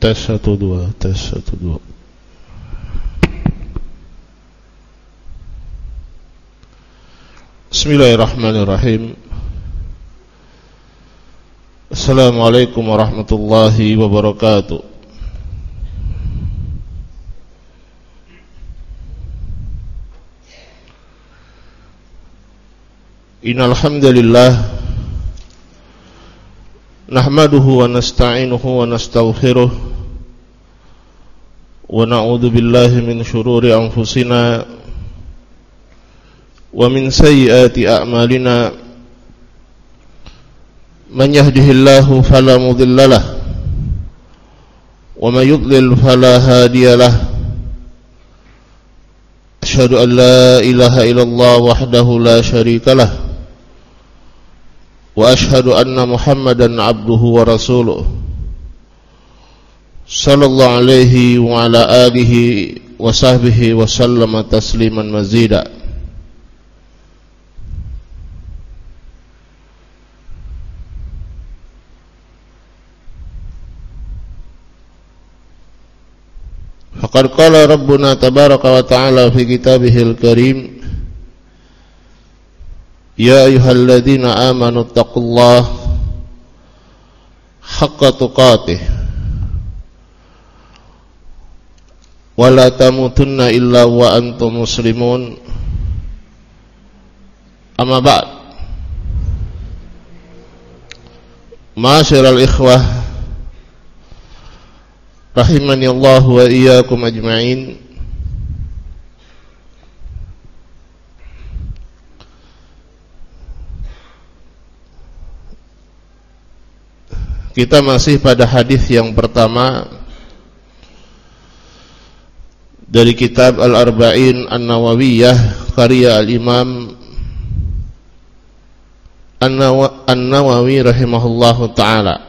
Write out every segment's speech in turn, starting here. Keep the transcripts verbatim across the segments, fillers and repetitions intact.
tes satu dua, tes satu dua. Bismillahirrahmanirrahim. Assalamualaikum warahmatullahi wabarakatuh. Innal hamdalillah nahmaduhu wa nasta'inuhu wa nastaghfiruh wa na'udzu billahi min shururi anfusina wa min sayyiati a'malina. Man yahdihillahu fala mudilla lahu wa may yudlil fala hadiya lahu. Asyhadu an la ilaha illallah wahdahu la syarika lahu wa asyhadu anna Muhammadan abduhu wa rasuluh sallallahu alaihi wa ala alihi wa sahbihi wa sallama tasliman mazida. Faqad qala rabbuna tabaraka wa ta'ala fi kitabihil karim, ya ayyuhalladzina amanu taqullaha haqqa tuqatih wa la tamutunna illa wa antum muslimun. Amma ba'd. Ma'asyiral ikhwah rahimani Allah wa iyyakum ajma'in. Kita masih pada hadis yang pertama dari kitab Al-Arba'in An-Nawawiyah karya Al-Imam An-Nawawi rahimahullahu ta'ala.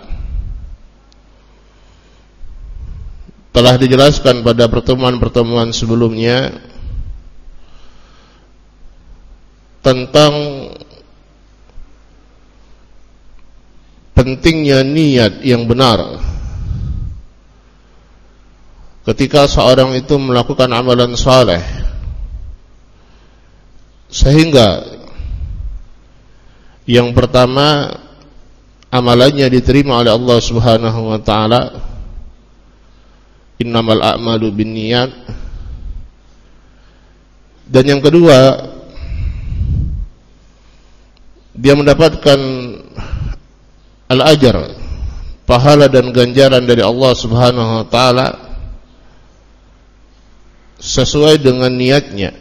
Telah dijelaskan pada pertemuan-pertemuan sebelumnya tentang pentingnya niat yang benar ketika seorang itu melakukan amalan saleh, sehingga yang pertama amalannya diterima oleh Allah Subhanahu wa taala. Innamal a'malu binniyat. Dan yang kedua, dia mendapatkan al-ajar, pahala dan ganjaran dari Allah Subhanahu wa taala sesuai dengan niatnya.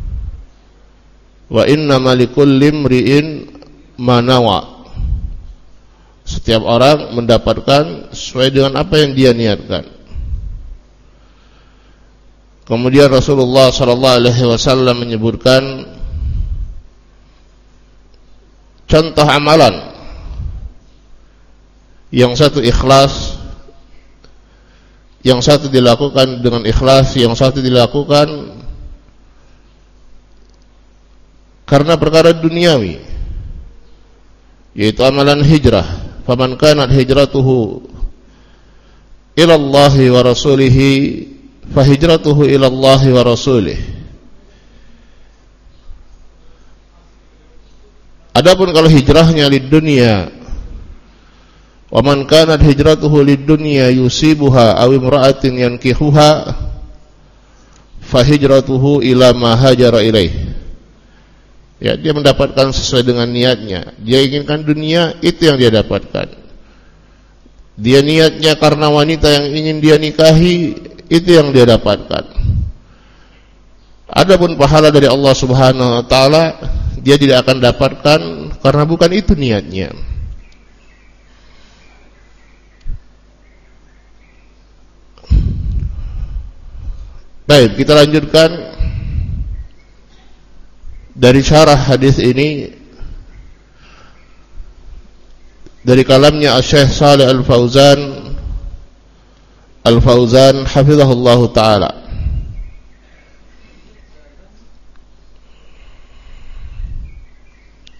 Wa innamal likulli imri'in ma nawa. Setiap orang mendapatkan sesuai dengan apa yang dia niatkan. Kemudian Rasulullah sallallahu alaihi wasallam menyebutkan contoh amalan. Yang satu ikhlas, yang satu dilakukan dengan ikhlas, yang satu dilakukan karena perkara duniawi, yaitu amalan hijrah. Faman kanat hijratuhu ila Allah wa rasulihi fahijratuhu ila Allah wa rasulih. Adapun kalau hijrahnya lid dunya, wa man kanat hijratuhu lid dunya yusibuha aw imra'atin yankihuha fahijratuhu ila ma hajara ilaih. Ya, dia mendapatkan sesuai dengan niatnya. Dia inginkan dunia, itu yang dia dapatkan. Dia niatnya karena wanita yang ingin dia nikahi, itu yang dia dapatkan. Adapun pahala dari Allah Subhanahu wa taala, dia tidak akan dapatkan karena bukan itu niatnya. Baik, kita lanjutkan dari syarah hadis ini dari kalamnya Syekh Shalih Al-Fauzan Al-Fauzan hafizahullahu taala.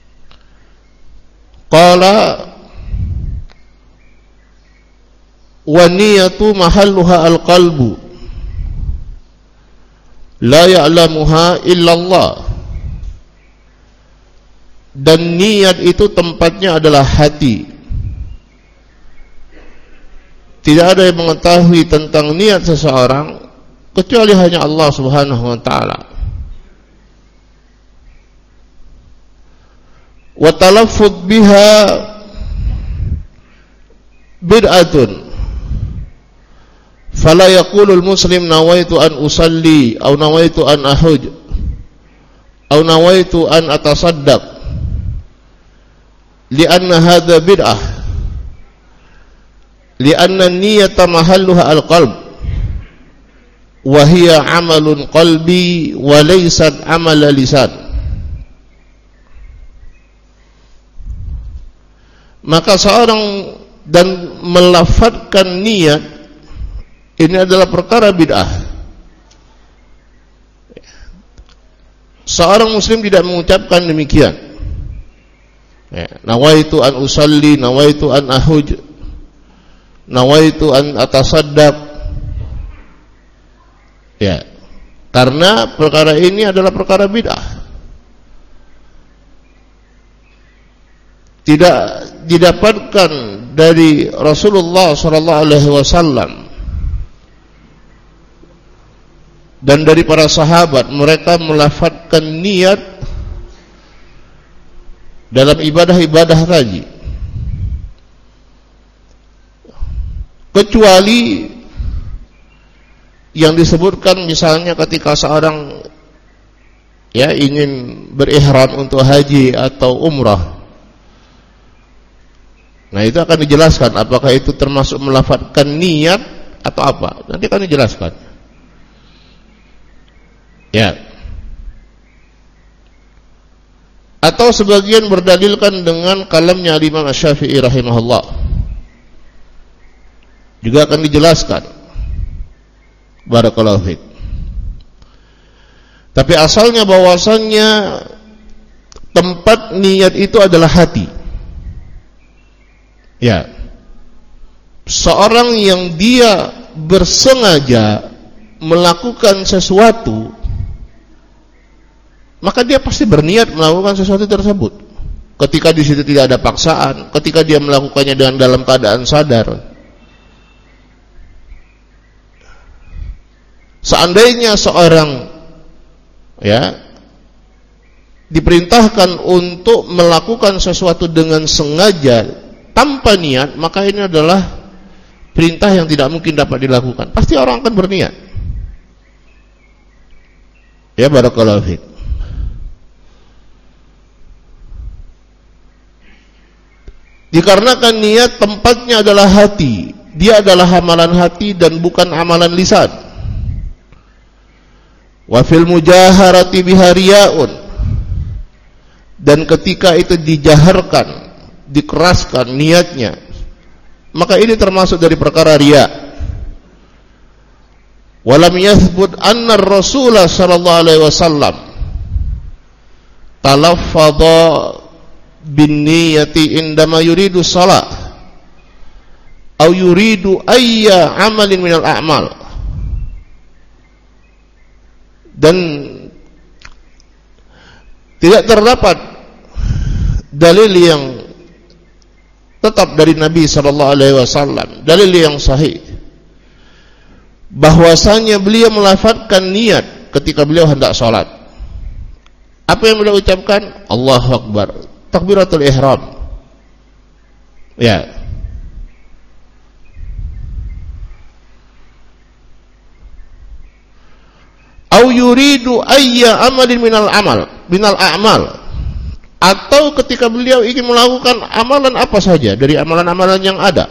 Qala wa niyatu mahalluha al-qalbu la ya'lamuha illallah. Dan niat itu tempatnya adalah hati. Tidak ada yang mengetahui tentang niat seseorang kecuali hanya Allah Subhanahu wa taala. Wa talaffuz biha bid'atun. Fala yaqulul muslim nawaitu an usalli aw nawaitu an ahuj aw nawaitu an atasaddaq li'anna hadha bid'ah li'anna niyata mahalluha al-qalb wa hiya amalun qalbi wa laysat amala lisan. Maka seorang dan melafadzkan niat ini adalah perkara bid'ah. Seorang muslim tidak mengucapkan demikian. Ya, nawaitu an usalli, nawaitu an ahuj, nawaitu an atasaddaq. Ya, karena perkara ini adalah perkara bid'ah. Tidak didapatkan dari Rasulullah sallallahu alaihi wasallam dan dari para sahabat mereka melafadzkan niat dalam ibadah-ibadah tadi, kecuali yang disebutkan misalnya ketika seorang ya ingin berihram untuk haji atau umrah. Nah, itu akan dijelaskan apakah itu termasuk melafadzkan niat atau apa. Nanti akan dijelaskan. Ya. Atau sebagian berdalilkan dengan kalamnya Imam Asy-Syafi'i rahimahullah. Juga akan dijelaskan. Barakallahu fiik. Tapi asalnya bahwasannya tempat niat itu adalah hati. Ya. Seorang yang dia bersengaja melakukan sesuatu, maka dia pasti berniat melakukan sesuatu tersebut. Ketika di situ tidak ada paksaan, ketika dia melakukannya dengan dalam keadaan sadar. Seandainya seorang ya diperintahkan untuk melakukan sesuatu dengan sengaja tanpa niat, maka ini adalah perintah yang tidak mungkin dapat dilakukan. Pasti orang akan berniat. Ya, barakallahu fiik. Dikarenakan niat tempatnya adalah hati, dia adalah amalan hati dan bukan amalan lisan. Wa fil mujaharati biha riya'un, dan ketika itu dijaharkan, dikeraskan niatnya, maka ini termasuk dari perkara riya. Walam yathbut anna ar-rasul sallallahu alaihi wasallam talaffadha bin niyati indama yuridu shalah aw yuridu ayya amalin minal a'mal. Dan tidak terdapat dalil yang tetap dari Nabi sallallahu alaihi wasallam, dalil yang sahih bahwasanya beliau melafadzkan niat ketika beliau hendak salat. Apa yang beliau ucapkan? Allahu Akbar, takbiratul ihram. Ya. Au yuridu ayya amalin minal amal, minal a'mal. Atau ketika beliau ingin melakukan amalan apa saja dari amalan-amalan yang ada.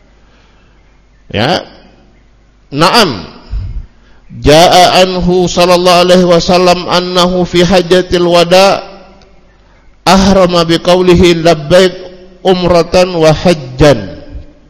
Ya. Naam. Jaa anhu sallallahu alaihi wasallam annahu fi hajjatil wada ahrama biqaulihi labbaik umratan wa hajjan.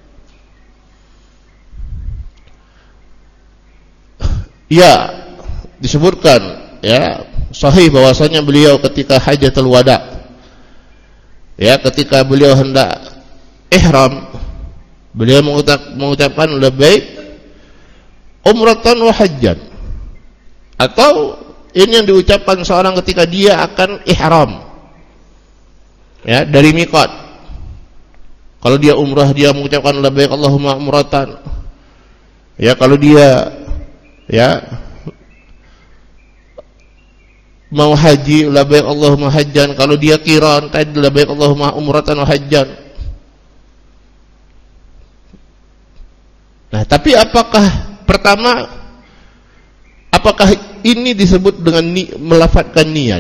Ya, disebutkan ya sahih bahwasanya beliau ketika hajjatul wada, ya ketika beliau hendak ihram, Beliau mengucap, mengucapkan labbaik umratan wa hajjan. Atau ini yang diucapkan seorang ketika dia akan ihram, ya, dari miqat. Kalau dia umrah dia mengucapkan labbaik Allahumma umratan. Ya, kalau dia ya mau haji labbaik Allahumma hajjan. Kalau dia qiran tadi labbaik Allahumma umratan wa hajjan. Nah, tapi apakah pertama apakah ini disebut dengan ni, melafadzkan niat?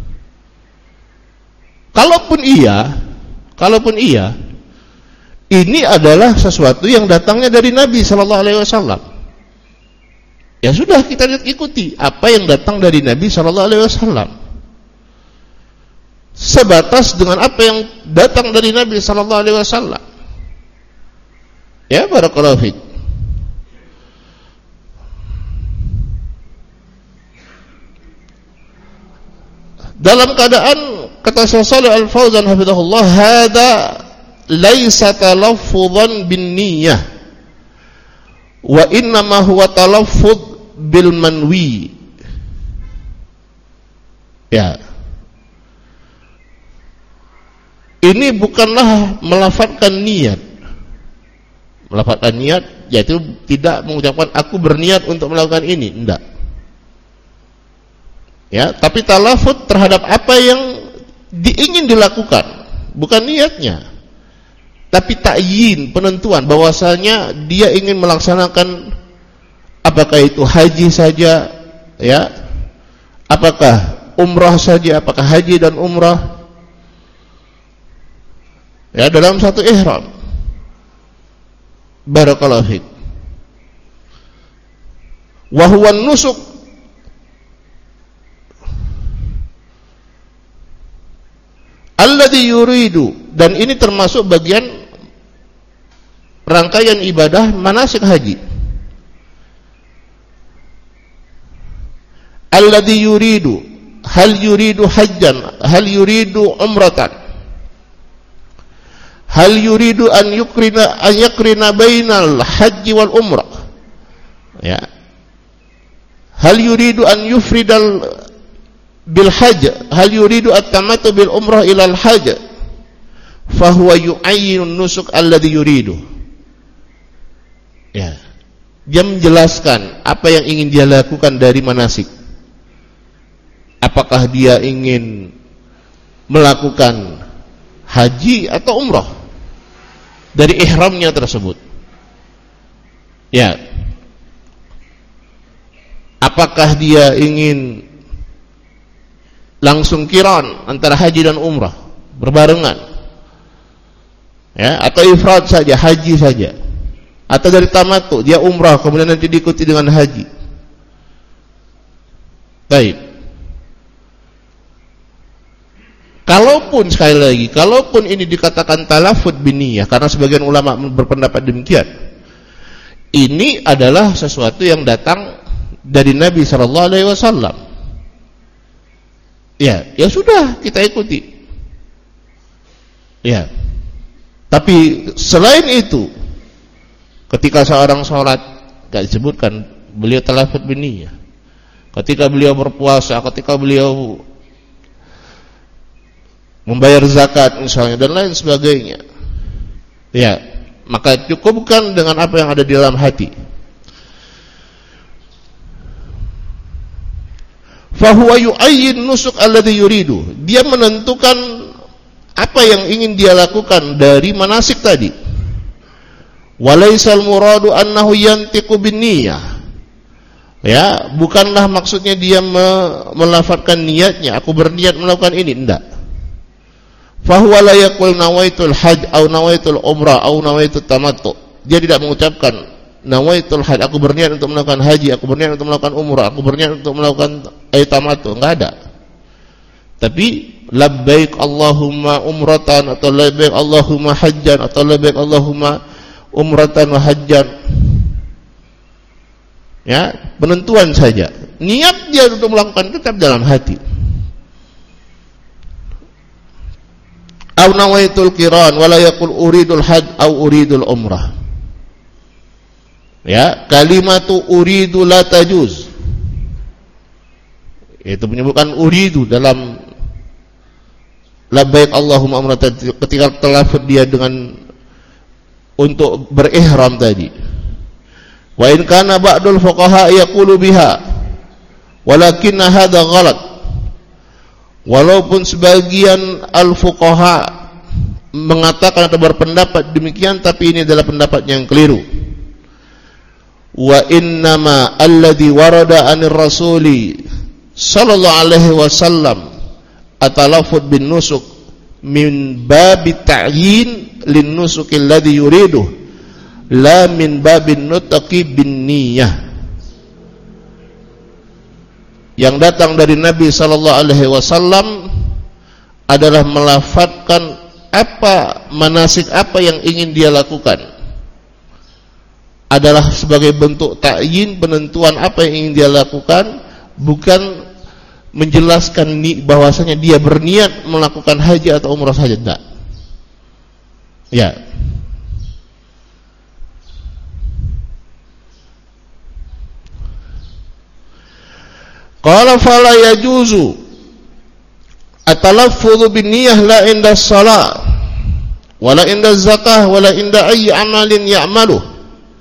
Kalaupun iya, kalaupun iya, ini adalah sesuatu yang datangnya dari Nabi sallallahu alaihi wasallam. Ya sudah, kita ikuti apa yang datang dari Nabi sallallahu alaihi wasallam. Sebatas dengan apa yang datang dari Nabi sallallahu alaihi wasallam. Ya, barakallahu fiik. Dalam keadaan kata Syekh Shalih Al-Fauzan hafizahullah, hada laisa talaffuzan bin niyyah wa inna ma huwa talaffuz bil manwi. Ya, ini bukanlah melafadzkan niat. Melafadzkan niat yaitu tidak mengucapkan aku berniat untuk melakukan ini, enggak. Ya, tapi talafut terhadap apa yang diingin dilakukan, bukan niatnya. Tapi ta'yin, penentuan bahwasanya dia ingin melaksanakan, apakah itu haji saja, ya, apakah umrah saja, apakah haji dan umrah, ya, dalam satu ihram. Barakallahu fiik. Wa huwa nusuk, alladzi yuridu, dan ini termasuk bagian rangkaian ibadah manasik haji. Alladzi yuridu, hal yuridu hajjan, hal yuridu umratan, hal yuridu an yukrina an yakrina bainal haji wal umrah, ya, hal yuridu an yufridal bil hajj, hal yuridu at-tamattu bil umrah ila al hajj, fa huwa yu'ayyinu nusuk alladhi yuridu. Ya, dia menjelaskan apa yang ingin dia lakukan dari manasik. Apakah dia ingin melakukan haji atau umrah dari ihramnya tersebut. Ya, apakah dia ingin langsung qiran antara haji dan umrah berbarengan, ya, atau ifrad saja, haji saja, atau dari tamattu dia umrah kemudian nanti diikuti dengan haji. Baik. Kalaupun sekali lagi, kalaupun ini dikatakan talafud biniyah, karena sebagian ulama berpendapat demikian, ini adalah sesuatu yang datang dari Nabi sallallahu alaihi wasallam. Ya, ya sudah, kita ikuti. Ya. Tapi selain itu, ketika seorang sholat, tidak disebutkan beliau talafut biniyah. Ketika beliau berpuasa, ketika beliau membayar zakat misalnya dan lain sebagainya, ya, maka cukupkan dengan apa yang ada di dalam hati. Fahuwa yu'ayyin nusuk alladhi yuridu, dia menentukan apa yang ingin dia lakukan dari manasik tadi. Walaisal muradu annahu yantiqu binniyah, ya, bukanlah maksudnya dia me- melafadzkan niatnya, aku berniat melakukan ini, enggak. Fahuwa la yaqul nawaitul hajj au nawaitul umrah au nawaitut tamattu, dia tidak mengucapkan nawaitul hajj, aku berniat untuk melakukan haji, aku berniat untuk melakukan umrah, aku berniat untuk melakukan tamattu, enggak ada. Tapi labbaik Allahumma umratan, atau labbaik Allahumma hajjan, atau labbaik Allahumma umratan wa hajjan, ya, penentuan saja. Niat dia untuk melakukan tetap dalam hati. Au nawaitul qiran wala yaqul uridul hajj au uridul umrah, Ya, kalimatu uridu la tajuz. Itu menyebutkan uridu dalam labbaik Allahumma umrah ketika telafuz dia dengan untuk berihram tadi. Wa in kana ba'dul fuqaha yaqulu biha walakinna hadha ghalat. Walaupun sebagian al-fuqaha mengatakan atau berpendapat demikian, tapi ini adalah pendapat yang keliru. Wa innama alladhi warada anir rasuli sallallahu alaihi wasallam at-talaffuz bin nusuk min babi ta'yin lin nusuk alladhi yuridu la min babin nutqi bin niyyah. Yang datang dari Nabi sallallahu alaihi wasallam adalah melafadzkan apa manasik apa yang ingin dia lakukan, adalah sebagai bentuk ta'yin, penentuan apa yang ingin dia lakukan, bukan menjelaskan bahwasanya dia berniat melakukan haji atau umrah saja, tidak. Ya. Qala fala yajuzu at-talaffuz bin niyyah la inda shalah wala inda zakah wala inda ayyi amalin ya'maluh.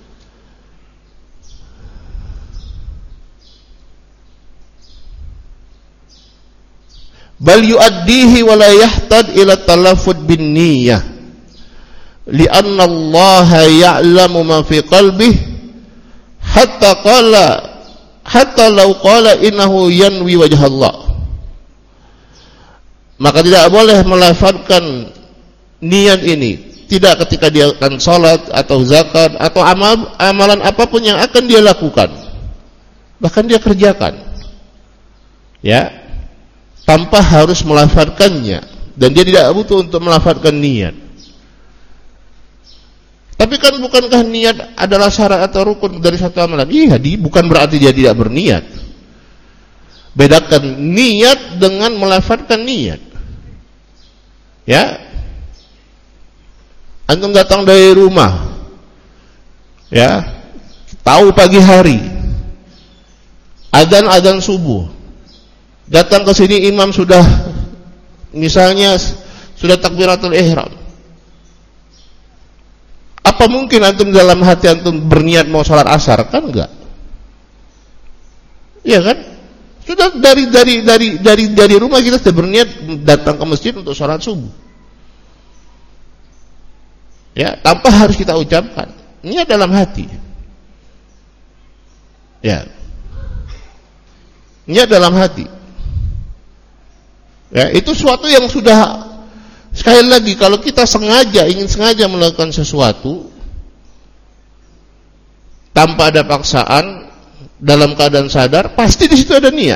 Bal yuaddihi wa la yahtad ila talaffuz bin niyyah li'anna Allah ya'lamu ma fi qalbihi hatta qala hatta law qala innahu yanwi wajha Allah. Maka tidak boleh melafadzkan niat ini tidak ketika dia akan salat atau zakat atau amal amalan apapun yang akan dia lakukan, bahkan dia kerjakan, ya, tanpa harus melafadzkannya, dan dia tidak butuh untuk melafadzkan niat. Tapi kan bukankah niat adalah syarat atau rukun dari satu amalan? Iya, di, bukan berarti dia tidak berniat. Bedakan niat dengan melafadzkan niat. Ya, antum datang dari rumah, ya, tahu pagi hari, adzan-adzan subuh, datang ke sini imam sudah misalnya sudah takbiratul ihram. Apa mungkin antum dalam hati antum berniat mau sholat asar? Kan enggak. Iya kan? Sudah dari dari dari dari dari rumah kita sudah berniat datang ke masjid untuk sholat subuh. Ya, tanpa harus kita ucapkan. Niat dalam hati. Ya. Niat dalam hati. Ya, itu suatu yang sudah, sekali lagi, kalau kita sengaja ingin sengaja melakukan sesuatu tanpa ada paksaan, dalam keadaan sadar, pasti di situ ada niat.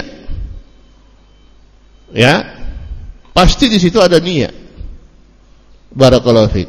Ya, pasti di situ ada niat. Barakallahu fiik.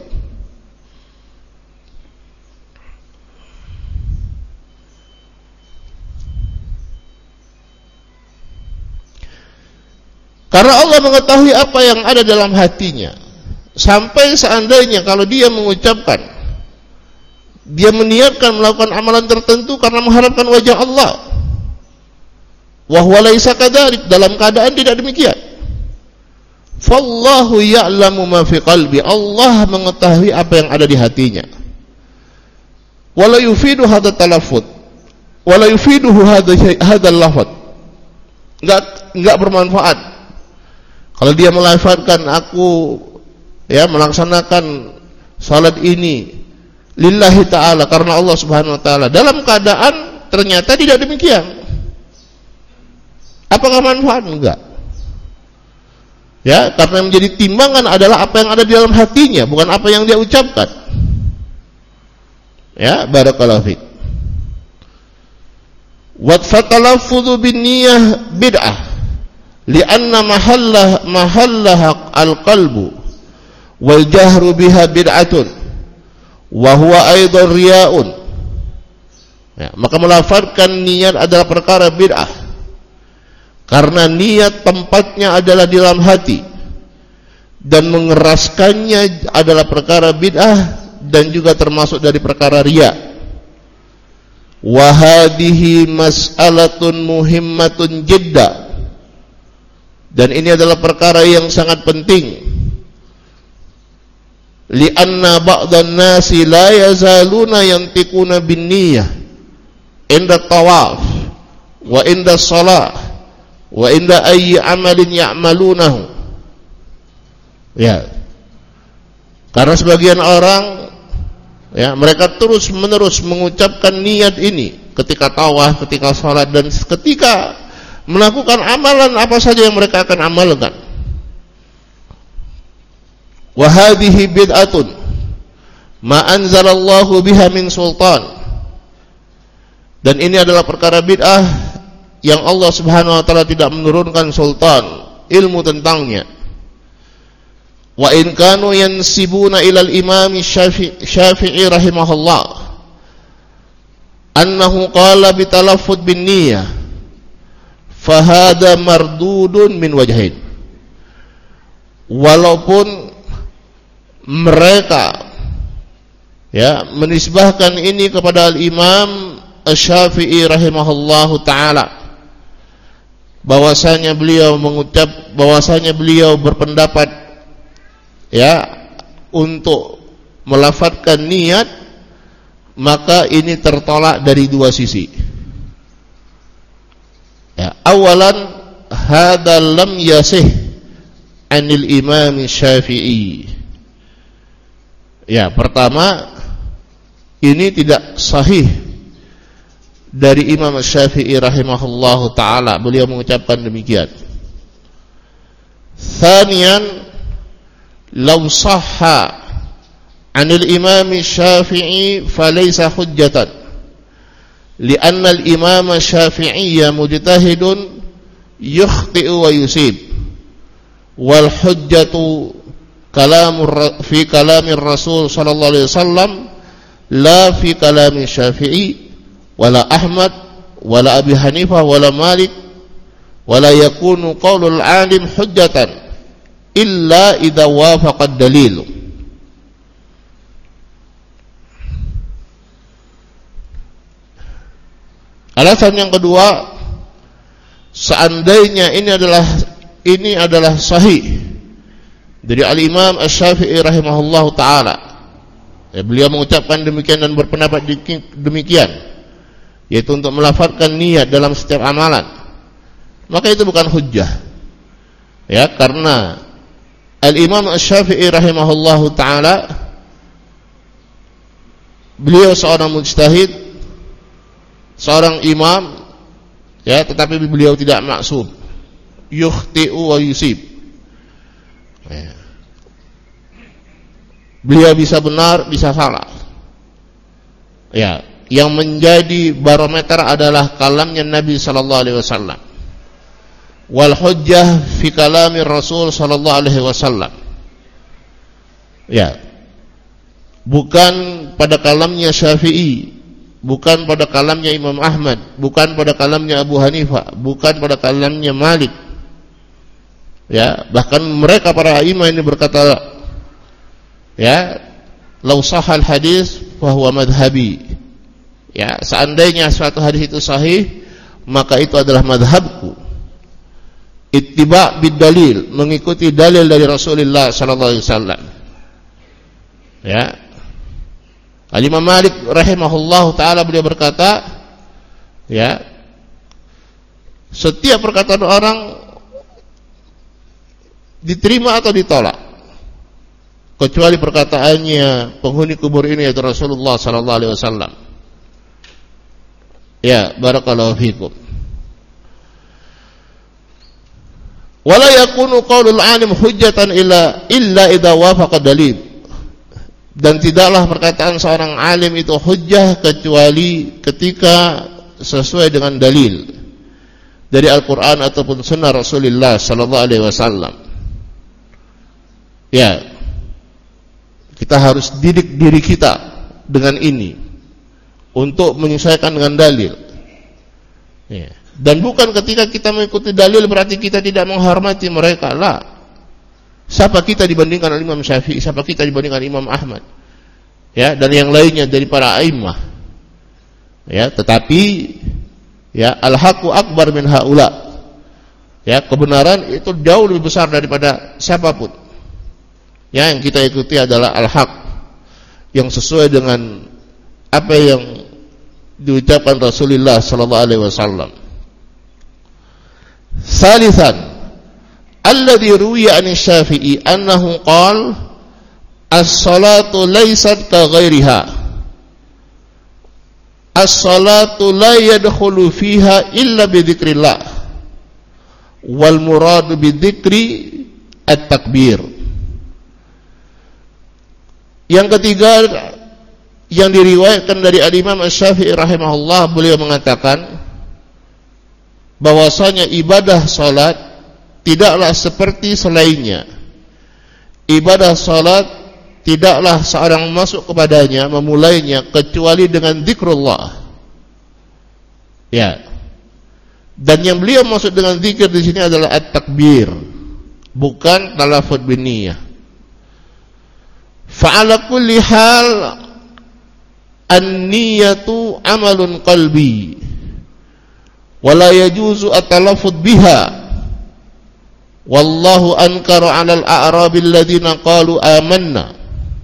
Karena Allah mengetahui apa yang ada dalam hatinya. Sampai seandainya kalau dia mengucapkan, dia meniatkan melakukan amalan tertentu karena mengharapkan wajah Allah, wa huwa laisa kadzalik, dalam keadaan tidak demikian. Fallahu ya'lamu ma fi qalbi, Allah mengetahui apa yang ada di hatinya. Wala yufidu hadha talaffuz, wala yufiduhu hadha hadha lafaz. Enggak enggak bermanfaat kalau dia melafadzkan aku ya melaksanakan salat ini lillahi ta'ala, karena Allah subhanahu wa ta'ala, dalam keadaan ternyata tidak demikian. Apakah manfaat? Enggak. Ya, karena yang menjadi timbangan adalah apa yang ada di dalam hatinya, bukan apa yang dia ucapkan. Ya, barakallahu fiik. Wa fatalaffuzu bin niyyah bid'ah li'anna mahallah mahallaha al-qalbu wal jahru biha bid'atun wa huwa aidan riya'un. Ya, maka melafadzkan niat adalah perkara bid'ah karena niat tempatnya adalah di dalam hati, dan mengeraskannya adalah perkara bid'ah dan juga termasuk dari perkara riya. wa hadhihi mas'alatun muhimmatun jidda, dan ini adalah perkara yang sangat penting. Lianna ba'dhan nasi la yazaluna yantiquna bin niyyah inda tawaf wa inda shalah wa inda ayyi amalin ya'malunahu. Ya, karena sebagian orang, ya, mereka terus menerus mengucapkan niat ini ketika tawaf, ketika salat, dan ketika melakukan amalan apa saja yang mereka akan amalkan. Wa hadhihi bid'atun ma anzalallahu biha min sultan, dan ini adalah perkara bid'ah yang Allah Subhanahu wa taala tidak menurunkan sultan ilmu tentangnya. Wa in kanu yansibuna ila al-imam Syafi'i rahimahullah annahu qala bi talaffuz bin niyyah fa hadha mardudun min wajhain. Walaupun mereka, ya, menisbahkan ini kepada al-Imam Asy-Syafi'i rahimahullahu taala, bahwasanya beliau mengucap, bahwasanya beliau berpendapat, ya, untuk melafadzkan niat, maka ini tertolak dari dua sisi. Ya, awalan hadza lam yasih anil Imam Syafi'i. Ya, pertama, ini tidak sahih dari Imam Syafi'i rahimahullahu taala, beliau mengucapkan demikian. Tsaniyan, law sahha anil Imam Syafi'i falaysa hujjatan, li'anna al-Imam Syafi'i mujtahidun yukhti'u wa yusib, wal hujjatu kalamur fi kalamir Rasul sallallahu alaihi wasallam la fi kalami Syafi'i wala Ahmad wala Abi Hanifah wala Malik, wala yakunu qaulul alim hujjatan illa idza wafaqa ad-dalil. Alasan yang kedua, seandainya ini adalah ini adalah sahih dari al-Imam Asy-Syafi'i rahimahullahu taala, ya, beliau mengucapkan demikian dan berpendapat demikian, yaitu untuk melafadzkan niat dalam setiap amalan, maka itu bukan hujjah, ya, karena al-Imam Asy-Syafi'i rahimahullahu taala, beliau seorang mujtahid, seorang imam, ya, tetapi beliau tidak maksum, yukhti'u wa yusib, ya. Beliau bisa benar, bisa salah, ya. Yang menjadi barometer adalah kalamnya Nabi sallallahu alaihi wasallam, wal hujjah fi kalami Rasul sallallahu alaihi wasallam, ya, bukan pada kalamnya Syafi'i, bukan pada kalamnya Imam Ahmad, bukan pada kalamnya Abu Hanifah, bukan pada kalamnya Malik, ya. Bahkan mereka para imam ini berkata, ya, law sahal hadis fa huwa madhhabi, ya, seandainya suatu hadis itu sahih, maka itu adalah madhabku. Ittiba' bid dalil, mengikuti dalil dari Rasulullah sallallahu alaihi wasallam, ya. Al-Imam Malik rahimahullahu taala, beliau berkata, ya, setiap perkataan orang diterima atau ditolak kecuali perkataannya penghuni kubur ini, yaitu Rasulullah sallallahu alaihi wasallam. Ya, barakallahu fikum. Wala yakunu qaulul alim hujjatan illa illa idza wafaqa dalil, dan tidaklah perkataan seorang alim itu hujjah kecuali ketika sesuai dengan dalil dari Al-Quran ataupun sunnah Rasulullah sallallahu alaihi wasallam. Ya, kita harus didik diri kita dengan ini untuk menyesuaikan dengan dalil, ya. Dan bukan ketika kita mengikuti dalil berarti kita tidak menghormati mereka, lah. Siapa kita dibandingkan Imam Syafi'i, siapa kita dibandingkan Imam Ahmad, ya, dan yang lainnya dari para a'immah, Ya, tetapi ya al-haqqu akbar min haula. Ya, kebenaran itu jauh lebih besar daripada siapapun. Ya, yang kita ikuti adalah al-haq yang sesuai dengan apa yang diucapkan Rasulullah sallallahu alaihi wasallam. Salisan, alladhi ruwiya an Syafi'i annahu qala as-salatu laysat ka ghairiha. As-salatu la yadkhulu fiha illa bi dzikrillah. Wal muradu bi dzikri at-takbir. Yang ketiga yang diriwayatkan dari Al-Imam Asy-Syafi'i rahimahullah, beliau mengatakan bahwasanya ibadah salat tidaklah seperti selainnya. Ibadah salat tidaklah seorang masuk kepadanya, memulainya kecuali dengan zikrullah. Ya. Dan yang beliau maksud dengan zikir di sini adalah at-takbir, bukan talafuz bin niyah. Fa'ala kulli hal an-niyatu amalun qalbi wa la yajuzu at-talaffuz biha. Wallahu ankara 'alal a'rabil ladzina qalu amanna.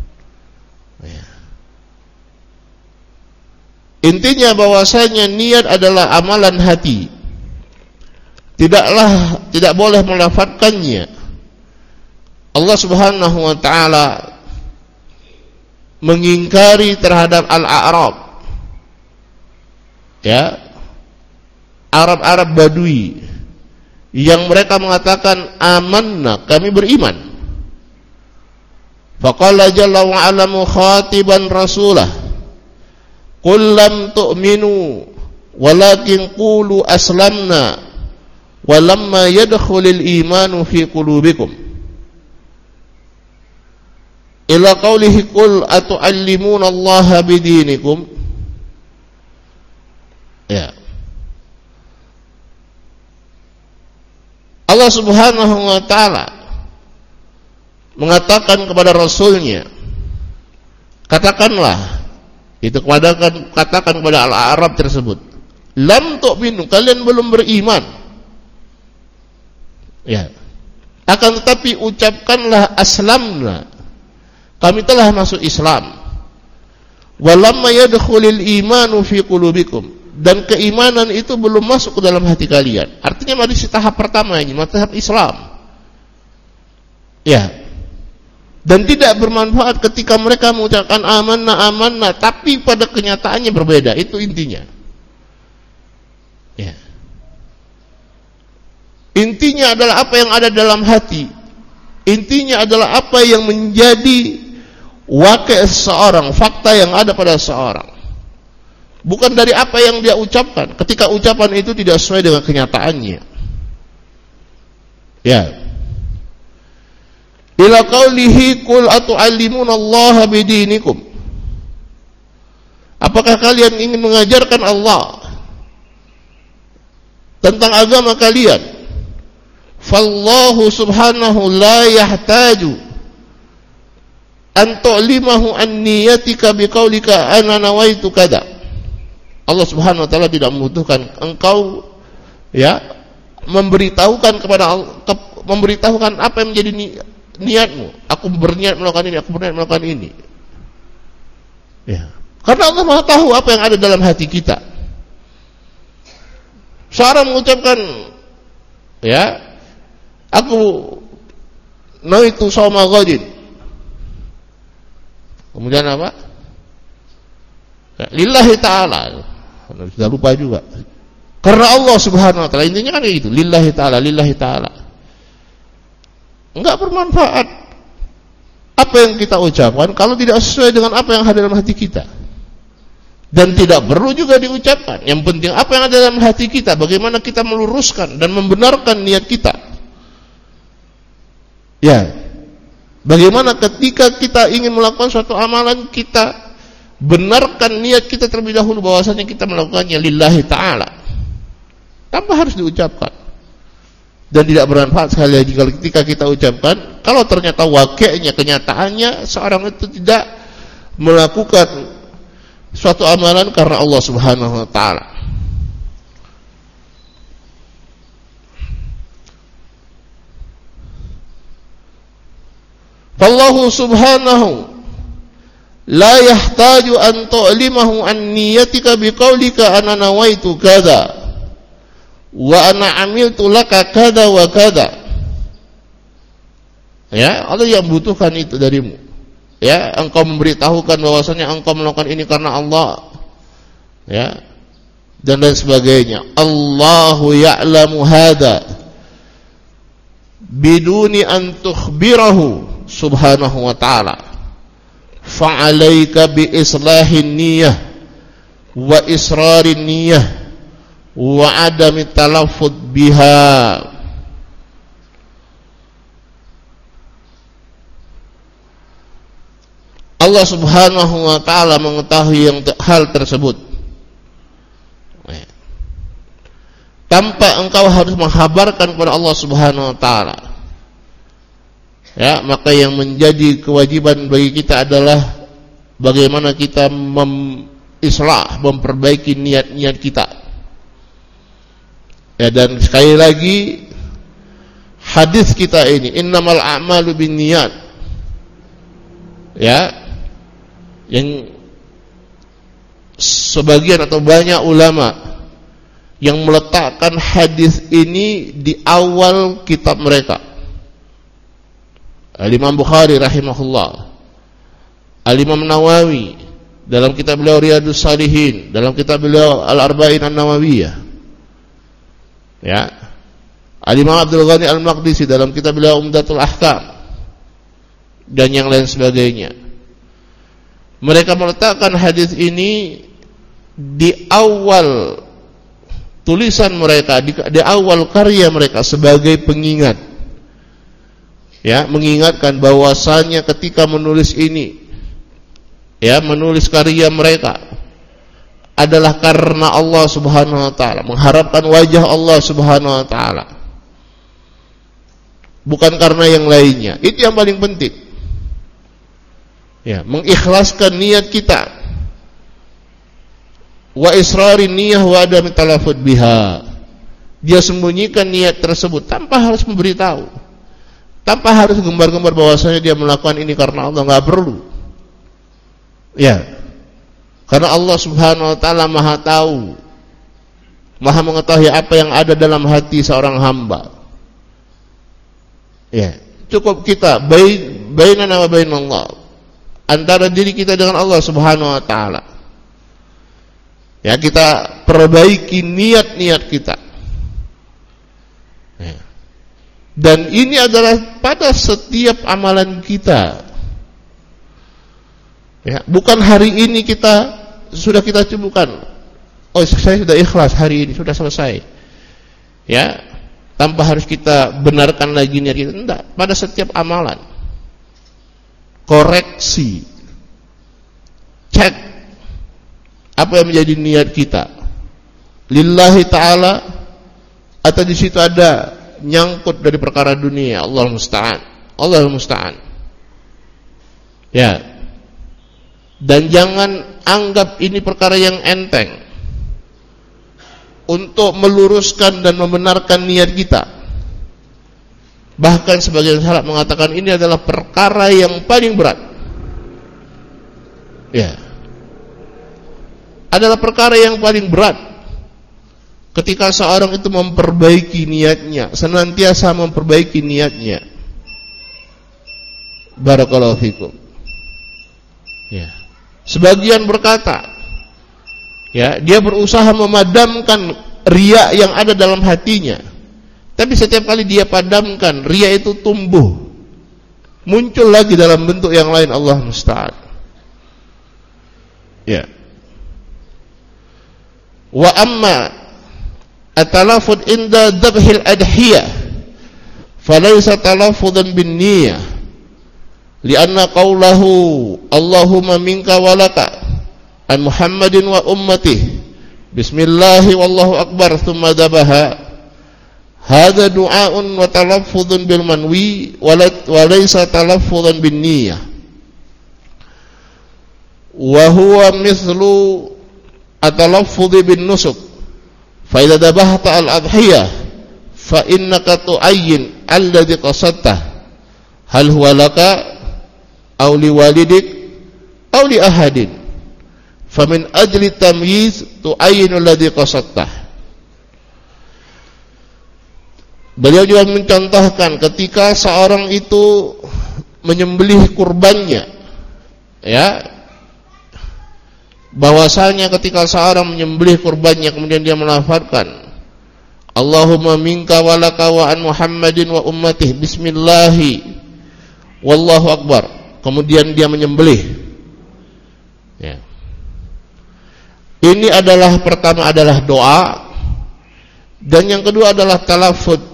Intinya bahwasanya niat adalah amalan hati. Tidaklah tidak boleh melafazkannya. Allah Subhanahu wa taala mengingkari terhadap al-a'rab. Ya. Arab-Arab Badui yang mereka mengatakan amanna, kami beriman. Faqala jalla wa ala mukhatiban rasulah, qul lam tu'minu walakin qulu aslamna walamma yadkhulul imanu fi qulubikum. Ila qawlihi qul atu'allimuna allaha bidinikum. Ya. Allah Subhanahu wa ta'ala mengatakan kepada Rasulnya, katakanlah, itu kepada katakan kepada al-Arab tersebut, lam tu'minu, kalian belum beriman. Ya. Akan tetapi ucapkanlah aslamna, kami telah masuk Islam. Walamma yadkhulul imanu fi qulubikum, dan keimanan itu belum masuk ke dalam hati kalian. Artinya masih tahap pertama ini, tahap Islam. Ya. Dan tidak bermanfaat ketika mereka mengucapkan amanna amanna, tapi pada kenyataannya berbeda. Itu intinya. Ya. Intinya adalah apa yang ada dalam hati. Intinya adalah apa yang menjadi wakil seorang, fakta yang ada pada seorang. Bukan dari apa yang dia ucapkan, ketika ucapan itu tidak sesuai dengan kenyataannya. Ya. Ila qaulihi qul atu'allimuna allaha bidinikum. Apakah kalian ingin mengajarkan Allah tentang agama kalian? Fallahu subhanahu la yahtaju an tu'limahu an niyatika biqaulika ana nawaitu kada. Allah Subhanahu wa taala tidak membutuhkan engkau ya memberitahukan kepada ke, memberitahukan apa yang menjadi ni, niatmu. Aku berniat melakukan ini, aku berniat melakukan ini. Ya. Karena Allah Maha tahu apa yang ada dalam hati kita. Seorang mengucapkan ya, aku nawaitu shauma ghadin. Kemudian apa? Ya, lillahi ta'ala. Sudah lupa juga. Karena Allah Subhanahu wa taala, intinya kan itu, lillahi ta'ala, lillahi ta'ala. Enggak bermanfaat apa yang kita ucapkan kalau tidak sesuai dengan apa yang ada dalam hati kita. Dan tidak perlu juga diucapkan. Yang penting apa yang ada dalam hati kita, bagaimana kita meluruskan dan membenarkan niat kita. Ya. Bagaimana ketika kita ingin melakukan suatu amalan, kita benarkan niat kita terlebih dahulu bahwasanya kita melakukannya lillahi ta'ala, tanpa harus diucapkan. Dan tidak bermanfaat sekali lagi kalau ketika kita ucapkan, kalau ternyata wakilnya, kenyataannya seorang itu tidak melakukan suatu amalan karena Allah Subhanahu wa taala. Fallahu subhanahu la yahtaju an tu'limahu an niyatika biqaulika ana nawaitu kadza wa ana amiltu laka kadza wa kadza. Ya, Allah yang butuhkan itu darimu. Ya, engkau memberitahukan bahwasanya engkau melakukan ini karena Allah. Ya. Dan lain sebagainya. Allahu ya'lamu hadza biduni an tukhbirahu subhanahu wa ta'ala. Fa'alaika bi islahin niyyah wa israrin niyyah wa adami talaffuz biha. Allah Subhanahu wa ta'ala mengetahui yang hal tersebut. Tanpa engkau harus menghabarkan kepada Allah Subhanahu wa ta'ala. Ya, maka yang menjadi kewajiban bagi kita adalah bagaimana kita mengislah, memperbaiki niat-niat kita. Ya, dan sekali lagi hadis kita ini, innamal a'malu binniyat. Ya, yang sebagian atau banyak ulama yang meletakkan hadis ini di awal kitab mereka. Al-Imam Bukhari rahimahullah, Al-Imam Nawawi dalam kitab beliau Riyadhus Shalihin, dalam kitab beliau Al-Arba'in An-Nawawiyah. Ya. Al-Imam Abdul Ghani Al-Maqdisi dalam kitab beliau Umdatul Ahkam dan yang lain sebagainya. Mereka meletakkan hadis ini di awal tulisan mereka, di, di awal karya mereka sebagai pengingat. Ya, mengingatkan bahwasanya ketika menulis ini, ya, menulis karya mereka adalah karena Allah Subhanahu wa taala, mengharapkan wajah Allah Subhanahu wa taala. Bukan karena yang lainnya. Itu yang paling penting. Ya, mengikhlaskan niat kita. Wa israrin niyyah wa adami talaffuz biha. Dia sembunyikan niat tersebut tanpa harus memberitahu. Tanpa harus gembar-gembar bahwasanya dia melakukan ini karena Allah, enggak perlu. Ya. Karena Allah Subhanahu wa taala Maha tahu. Maha mengetahui apa yang ada dalam hati seorang hamba. Ya, cukup kita bain bainana wa bainallah. Antara diri kita dengan Allah Subhanahu wa taala. Ya, kita perbaiki niat-niat kita. Ya. Dan ini adalah pada setiap amalan kita. Ya, bukan hari ini kita sudah kita cukupkan. Oh, saya sudah ikhlas hari ini, sudah selesai. Ya, tanpa harus kita benarkan lagi niat kita. Tidak, pada setiap amalan. Koreksi. Cek apa yang menjadi niat kita. Lillahi ta'ala atau di situ ada nyangkut dari perkara dunia. Allah musta'an. Allah musta'an. Ya. Dan jangan anggap ini perkara yang enteng. Untuk meluruskan dan membenarkan niat kita. Bahkan sebagian salaf mengatakan ini adalah perkara yang paling berat. Ya. Adalah perkara yang paling berat. Ketika seorang itu memperbaiki niatnya, senantiasa memperbaiki niatnya. Barakallahu fikum. Ya. Sebagian berkata, ya, dia berusaha memadamkan riya yang ada dalam hatinya. Tapi setiap kali dia padamkan, riya itu tumbuh. Muncul lagi dalam bentuk yang lain, Allah musta'an. Ya. Wa amma at-talaffuz inda dhabhil adhiyah falaysa talaffudzan bin niyyah lianna qawlahu Allahumma minka walaka an Muhammadin wa ummatihi bismillahi wallahu akbar thumma dhabaha hadha du'aun wa talaffudzun bil manwi wa laysa talaffudzan bin niyyah. wa huwa mithlu at-talaffuz bin nusuk fa idza dabahta al-adhiyah fa innaka tu'ayyin alladhi qasadta hal huwa laka aw li walidik aw li ahadin fa min ajli tamyiz tu'ayyinu alladhi qasadta. Beliau juga mencontohkan ketika seorang itu menyembelih kurbannya, ya, bahwasanya ketika seorang menyembelih kurbannya kemudian dia melafazkan Allahumma minka walaka wa an Muhammadin wa ummatih bismillahi wallahu akbar, kemudian dia menyembelih, ya. Ini adalah pertama adalah doa, dan yang kedua adalah talaffuz,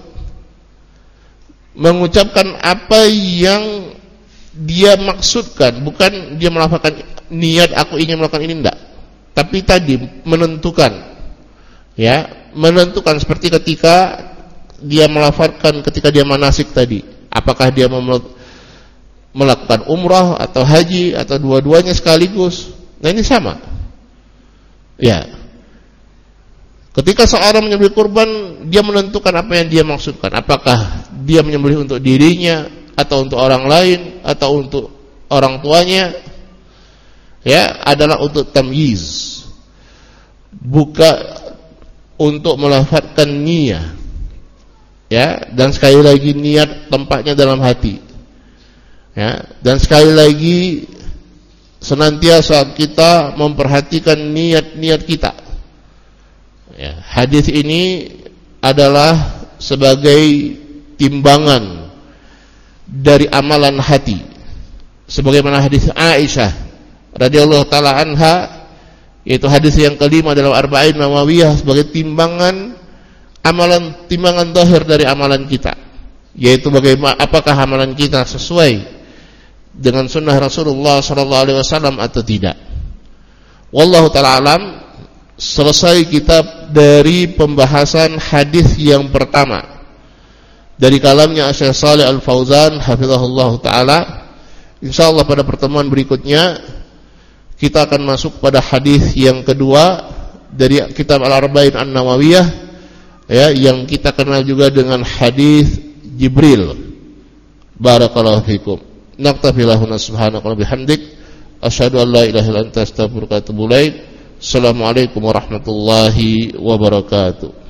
mengucapkan apa yang dia maksudkan, bukan dia melafazkan niat aku ingin melakukan ini, enggak, tapi tadi menentukan, ya, menentukan seperti ketika dia melafazkan ketika dia manasik tadi, apakah dia melakukan umrah atau haji atau dua-duanya sekaligus. Nah ini sama, ya. Ketika seorang menyembelih kurban, dia menentukan apa yang dia maksudkan, apakah dia menyembelih untuk dirinya atau untuk orang lain atau untuk orang tuanya, ya, adalah untuk tamyiz, bukan untuk melafazkan niat, ya. Dan sekali lagi niat tempatnya dalam hati, ya. Dan sekali lagi senantiasa kita memperhatikan niat-niat kita, ya. Hadis ini adalah sebagai timbangan dari amalan hati, sebagaimana hadis Aisyah radhiyallahu taala anha, yaitu hadis yang kelima dalam Arba'in Nawawiyah, sebagai timbangan amalan, timbangan zahir dari amalan kita, yaitu bagaimana apakah amalan kita sesuai dengan sunnah Rasulullah sallallahu alaihi wasallam atau tidak. Wallahu taala alam. Selesai kitab dari pembahasan hadis yang pertama dari kalamnya Syekh Shalih Al Fauzan hafizahullah taala. Insyaallah pada pertemuan berikutnya kita akan masuk pada hadis yang kedua dari kitab Al-Arba'in An-Nawawiyah, ya, yang kita kenal juga dengan hadis Jibril. Barakallahu fikum. Naktafi lahuna subhanaka wa bihamdik asyhadu an la ilaha illa anta astaghfiruka wa atubu ilaik. Assalamualaikum warahmatullahi wabarakatuh.